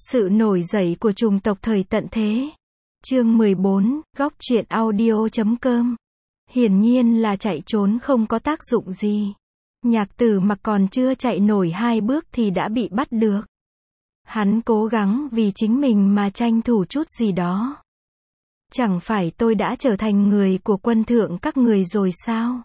Sự nổi dậy của chủng tộc thời tận thế. Chương 14, góc truyện audio.com. Hiển nhiên là chạy trốn không có tác dụng gì. Nhạc Tử Mặc còn chưa chạy nổi 2 bước thì đã bị bắt được. Hắn cố gắng vì chính mình mà tranh thủ chút gì đó. Chẳng phải tôi đã trở thành người của quân thượng các người rồi sao?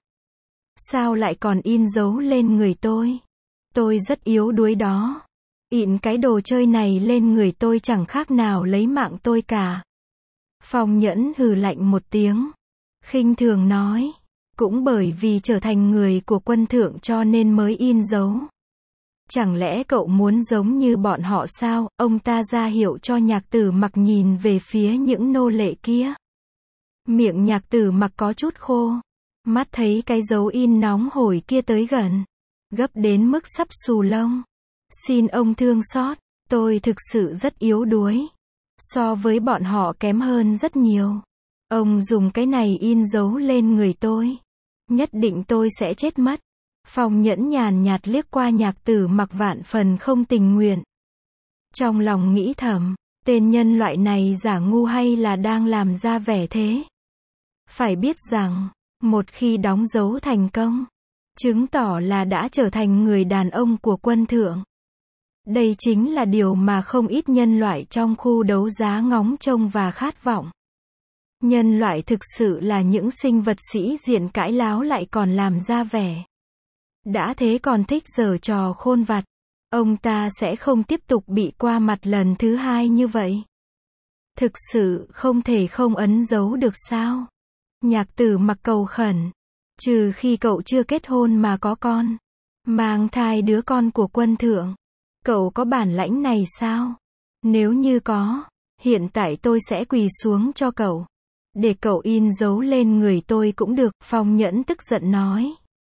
Sao lại còn in dấu lên người tôi? Tôi rất yếu đuối đó. In cái đồ chơi này lên người tôi chẳng khác nào lấy mạng tôi cả. Phong Nhẫn hừ lạnh một tiếng. Khinh thường nói. Cũng bởi vì trở thành người của quân thượng cho nên mới in dấu. Chẳng lẽ cậu muốn giống như bọn họ sao? Ông ta ra hiệu cho Nhạc Tử Mặc nhìn về phía những nô lệ kia. Miệng Nhạc Tử Mặc có chút khô. Mắt thấy cái dấu in nóng hổi kia tới gần. Gấp đến mức sắp xù lông. Xin ông thương xót, tôi thực sự rất yếu đuối. So với bọn họ kém hơn rất nhiều. Ông dùng cái này in dấu lên người tôi. Nhất định tôi sẽ chết mất. Phong Nhẫn nhàn nhạt liếc qua Nhạc Tử Mặc vạn phần không tình nguyện. Trong lòng nghĩ thầm, tên nhân loại này giả ngu hay là đang làm ra vẻ thế? Phải biết rằng, một khi đóng dấu thành công, chứng tỏ là đã trở thành người đàn ông của quân thượng. Đây chính là điều mà không ít nhân loại trong khu đấu giá ngóng trông và khát vọng. Nhân loại thực sự là những sinh vật sĩ diện cãi láo lại còn làm ra vẻ. Đã thế còn thích giở trò khôn vặt. Ông ta sẽ không tiếp tục bị qua mặt lần thứ 2 như vậy. Thực sự không thể không ấn dấu được sao? Nhạc Tử Mặc cầu khẩn. Trừ khi cậu chưa kết hôn mà có con. Mang thai đứa con của quân thượng. Cậu có bản lãnh này sao? Nếu như có, hiện tại tôi sẽ quỳ xuống cho cậu. Để cậu in dấu lên người tôi cũng được, Phong Nhẫn tức giận nói.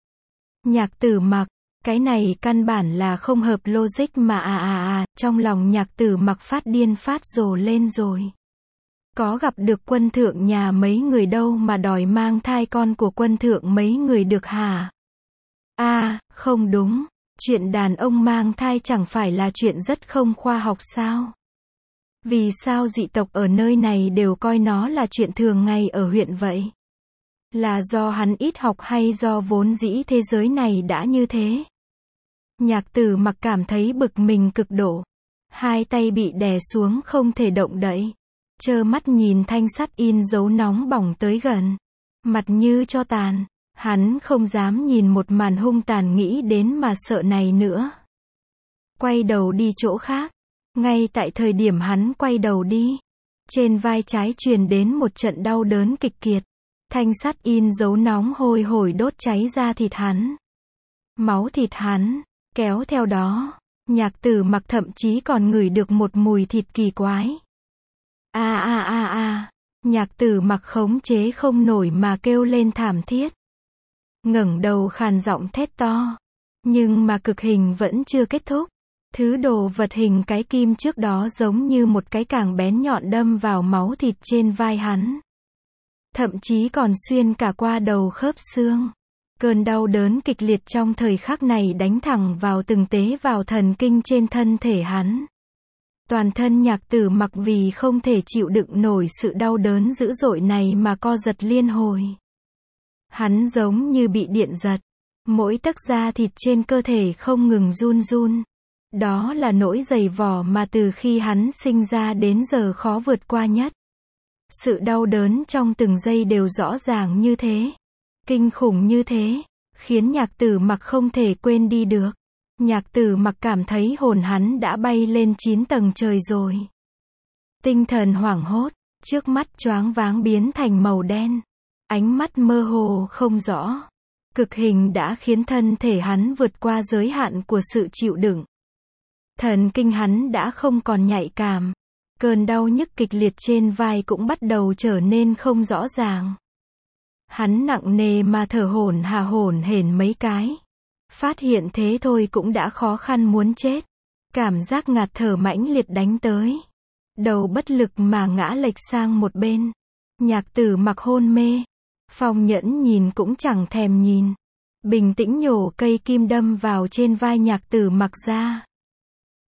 Nhạc Tử Mặc, cái này căn bản là không hợp logic mà trong lòng Nhạc Tử Mặc phát điên phát rồ lên rồi. Có gặp được quân thượng nhà mấy người đâu mà đòi mang thai con của quân thượng mấy người được hả? Không đúng. Chuyện đàn ông mang thai chẳng phải là chuyện rất không khoa học sao? Vì sao dị tộc ở nơi này đều coi nó là chuyện thường ngày ở huyện vậy? Là do hắn ít học hay do vốn dĩ thế giới này đã như thế? Nhạc Tử Mặc cảm thấy bực mình cực độ. 2 tay bị đè xuống không thể động đậy. Trơ mắt nhìn thanh sắt in dấu nóng bỏng tới gần. Mặt như cho tàn. Hắn không dám nhìn một màn hung tàn nghĩ đến mà sợ này nữa. Quay đầu đi chỗ khác. Ngay tại thời điểm hắn quay đầu đi, trên vai trái truyền đến một trận đau đớn kịch kiệt. Thanh sắt in dấu nóng hôi hổi đốt cháy ra thịt hắn. Máu thịt hắn, kéo theo đó, Nhạc Tử Mặc thậm chí còn ngửi được một mùi thịt kỳ quái. Nhạc Tử Mặc khống chế không nổi mà kêu lên thảm thiết. Ngẩng đầu khàn giọng thét to. Nhưng mà cực hình vẫn chưa kết thúc. Thứ đồ vật hình cái kim trước đó giống như một cái càng bén nhọn đâm vào máu thịt trên vai hắn. Thậm chí còn xuyên cả qua đầu khớp xương. Cơn đau đớn kịch liệt trong thời khắc này đánh thẳng vào từng tế bào thần kinh trên thân thể hắn. Toàn thân Nhạc Tử Mặc vì không thể chịu đựng nổi sự đau đớn dữ dội này mà co giật liên hồi. Hắn giống như bị điện giật. Mỗi tấc da thịt trên cơ thể không ngừng run run. Đó là nỗi dày vò mà từ khi hắn sinh ra đến giờ khó vượt qua nhất. Sự đau đớn trong từng giây đều rõ ràng như thế. Kinh khủng như thế. Khiến Nhạc Tử Mặc không thể quên đi được. Nhạc Tử Mặc cảm thấy hồn hắn đã bay lên 9 tầng trời rồi. Tinh thần hoảng hốt. Trước mắt choáng váng biến thành màu đen. Ánh mắt mơ hồ không rõ. Cực hình đã khiến thân thể hắn vượt qua giới hạn của sự chịu đựng. Thần kinh hắn đã không còn nhạy cảm. Cơn đau nhức kịch liệt trên vai cũng bắt đầu trở nên không rõ ràng. Hắn nặng nề mà thở hổn hển mấy cái. Phát hiện thế thôi cũng đã khó khăn muốn chết. Cảm giác ngạt thở mãnh liệt đánh tới. Đầu bất lực mà ngã lệch sang một bên. Nhạc Tử Mặc hôn mê. Phong Nhẫn nhìn cũng chẳng thèm nhìn. Bình tĩnh nhổ cây kim đâm vào trên vai Nhạc Tử Mặc ra.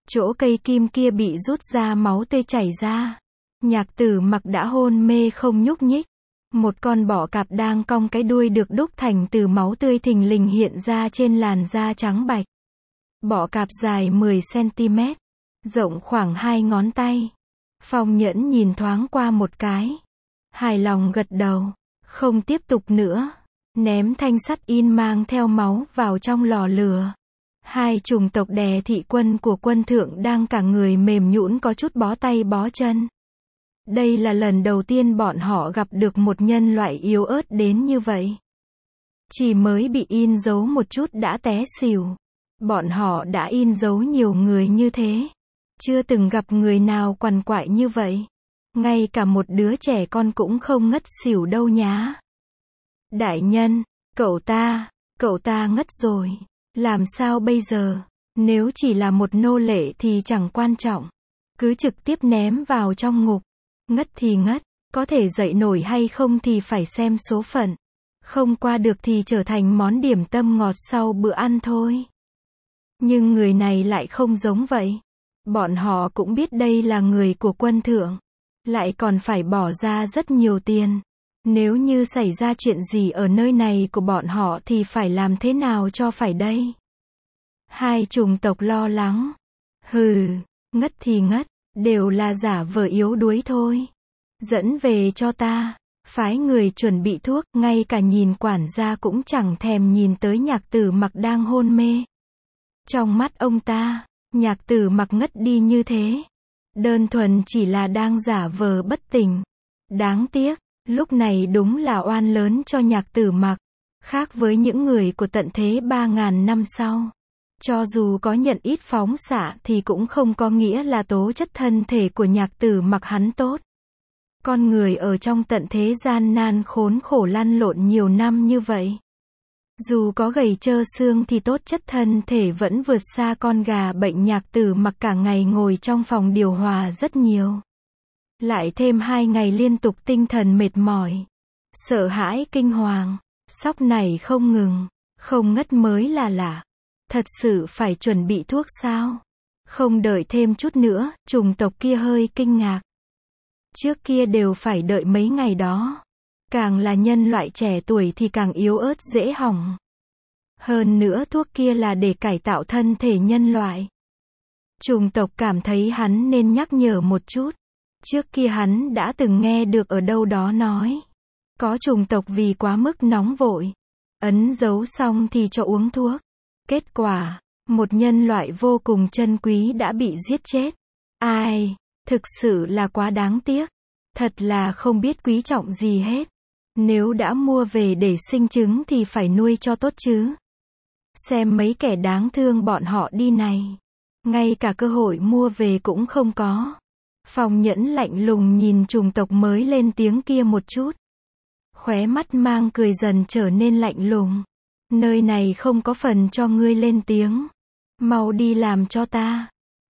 Chỗ cây kim kia bị rút ra, máu tươi chảy ra. Nhạc Tử Mặc đã hôn mê không nhúc nhích. Một con bọ cạp đang cong cái đuôi được đúc thành từ máu tươi thình lình hiện ra trên làn da trắng bạch. Bọ cạp dài 10 cm, rộng khoảng 2 ngón tay. Phong Nhẫn nhìn thoáng qua một cái, hài lòng gật đầu, không tiếp tục nữa, ném thanh sắt in mang theo máu vào trong lò lửa. Hai chủng tộc đè thị quân của quân thượng đang cả người mềm nhũn, có chút bó tay bó chân. Đây là lần đầu tiên bọn họ gặp được một nhân loại yếu ớt đến như vậy. Chỉ mới bị in dấu một chút đã té xỉu. Bọn họ đã in dấu nhiều người như thế. Chưa từng gặp người nào quằn quại như vậy. Ngay cả một đứa trẻ con cũng không ngất xỉu đâu nhá. Đại nhân, cậu ta ngất rồi. Làm sao bây giờ? Nếu chỉ là một nô lệ thì chẳng quan trọng. Cứ trực tiếp ném vào trong ngục. Ngất thì ngất, có thể dậy nổi hay không thì phải xem số phận. Không qua được thì trở thành món điểm tâm ngọt sau bữa ăn thôi. Nhưng người này lại không giống vậy. Bọn họ cũng biết đây là người của quân thượng. Lại còn phải bỏ ra rất nhiều tiền. Nếu như xảy ra chuyện gì ở nơi này của bọn họ thì phải làm thế nào cho phải đây? Hai chủng tộc lo lắng. Hừ, ngất thì ngất, đều là giả vờ yếu đuối thôi. Dẫn về cho ta. Phái người chuẩn bị thuốc, ngay cả nhìn quản gia cũng chẳng thèm nhìn tới Nhạc Tử Mặc đang hôn mê. Trong mắt ông ta, Nhạc Tử Mặc ngất đi như thế. Đơn thuần chỉ là đang giả vờ bất tỉnh. Đáng tiếc, lúc này đúng là oan lớn cho Nhạc Tử Mặc. Khác với những người của tận thế 3.000 năm sau. Cho dù có nhận ít phóng xạ thì cũng không có nghĩa là tố chất thân thể của Nhạc Tử Mặc hắn tốt. Con người ở trong tận thế gian nan khốn khổ lăn lộn nhiều năm như vậy. Dù có gầy trơ xương thì tố chất thân thể vẫn vượt xa con gà bệnh Nhạc Tử Mặc cả ngày ngồi trong phòng điều hòa rất nhiều. Lại thêm 2 ngày liên tục tinh thần mệt mỏi. Sợ hãi kinh hoàng. Sóc này không ngừng. Không ngất mới là lạ. Thật sự phải chuẩn bị thuốc sao? Không đợi thêm chút nữa, chủng tộc kia hơi kinh ngạc. Trước kia đều phải đợi mấy ngày đó. Càng là nhân loại trẻ tuổi thì càng yếu ớt dễ hỏng. Hơn nữa thuốc kia là để cải tạo thân thể nhân loại. Chủng tộc cảm thấy hắn nên nhắc nhở một chút. Trước kia hắn đã từng nghe được ở đâu đó nói. Có chủng tộc vì quá mức nóng vội. Ấn dấu xong thì cho uống thuốc. Kết quả, một nhân loại vô cùng chân quý đã bị giết chết. Ai, thực sự là quá đáng tiếc. Thật là không biết quý trọng gì hết. Nếu đã mua về để sinh trứng thì phải nuôi cho tốt chứ. Xem mấy kẻ đáng thương bọn họ đi này. Ngay cả cơ hội mua về cũng không có. Phong Nhẫn lạnh lùng nhìn chủng tộc mới lên tiếng kia một chút. Khóe mắt mang cười dần trở nên lạnh lùng. Nơi này không có phần cho ngươi lên tiếng. Mau đi làm cho ta.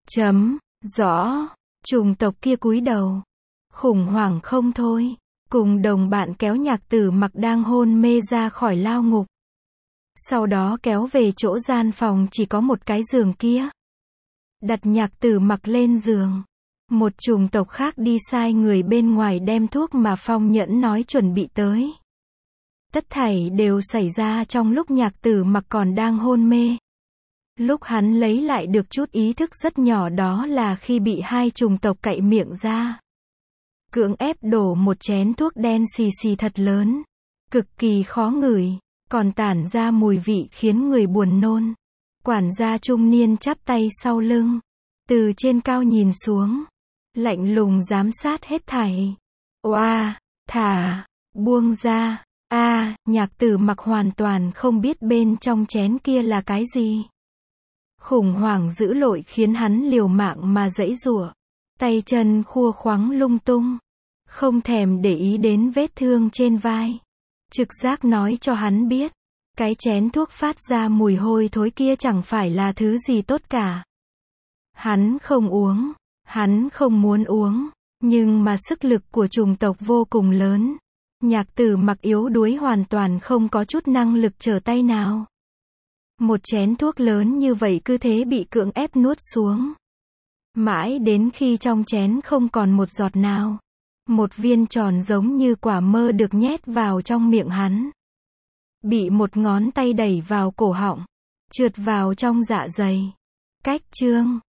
Rõ. Chủng tộc kia cúi đầu. Khủng hoảng không thôi. Cùng đồng bạn kéo Nhạc Tử Mặc đang hôn mê ra khỏi lao ngục. Sau đó kéo về chỗ gian phòng chỉ có một cái giường kia. Đặt Nhạc Tử Mặc lên giường. Một chủng tộc khác đi sai người bên ngoài đem thuốc mà Phong Nhẫn nói chuẩn bị tới. Tất thảy đều xảy ra trong lúc Nhạc Tử Mặc còn đang hôn mê. Lúc hắn lấy lại được chút ý thức rất nhỏ đó là khi bị hai chủng tộc cạy miệng ra. Cưỡng ép đổ một chén thuốc đen xì xì thật lớn. Cực kỳ khó ngửi. Còn tản ra mùi vị khiến người buồn nôn. Quản gia trung niên chắp tay sau lưng. Từ trên cao nhìn xuống. Lạnh lùng giám sát hết thảy. Oa, thả, buông ra. Nhạc Tử Mặc hoàn toàn không biết bên trong chén kia là cái gì. Khủng hoảng dữ dội khiến hắn liều mạng mà giãy giụa. Tay chân khua khoắng lung tung. Không thèm để ý đến vết thương trên vai. Trực giác nói cho hắn biết. Cái chén thuốc phát ra mùi hôi thối kia chẳng phải là thứ gì tốt cả. Hắn không uống. Hắn không muốn uống. Nhưng mà sức lực của chủng tộc vô cùng lớn. Nhạc Tử Mặc yếu đuối hoàn toàn không có chút năng lực trở tay nào. Một chén thuốc lớn như vậy cứ thế bị cưỡng ép nuốt xuống. Mãi đến khi trong chén không còn một giọt nào. Một viên tròn giống như quả mơ được nhét vào trong miệng hắn. Bị một ngón tay đẩy vào cổ họng. Trượt vào trong dạ dày. Cách chương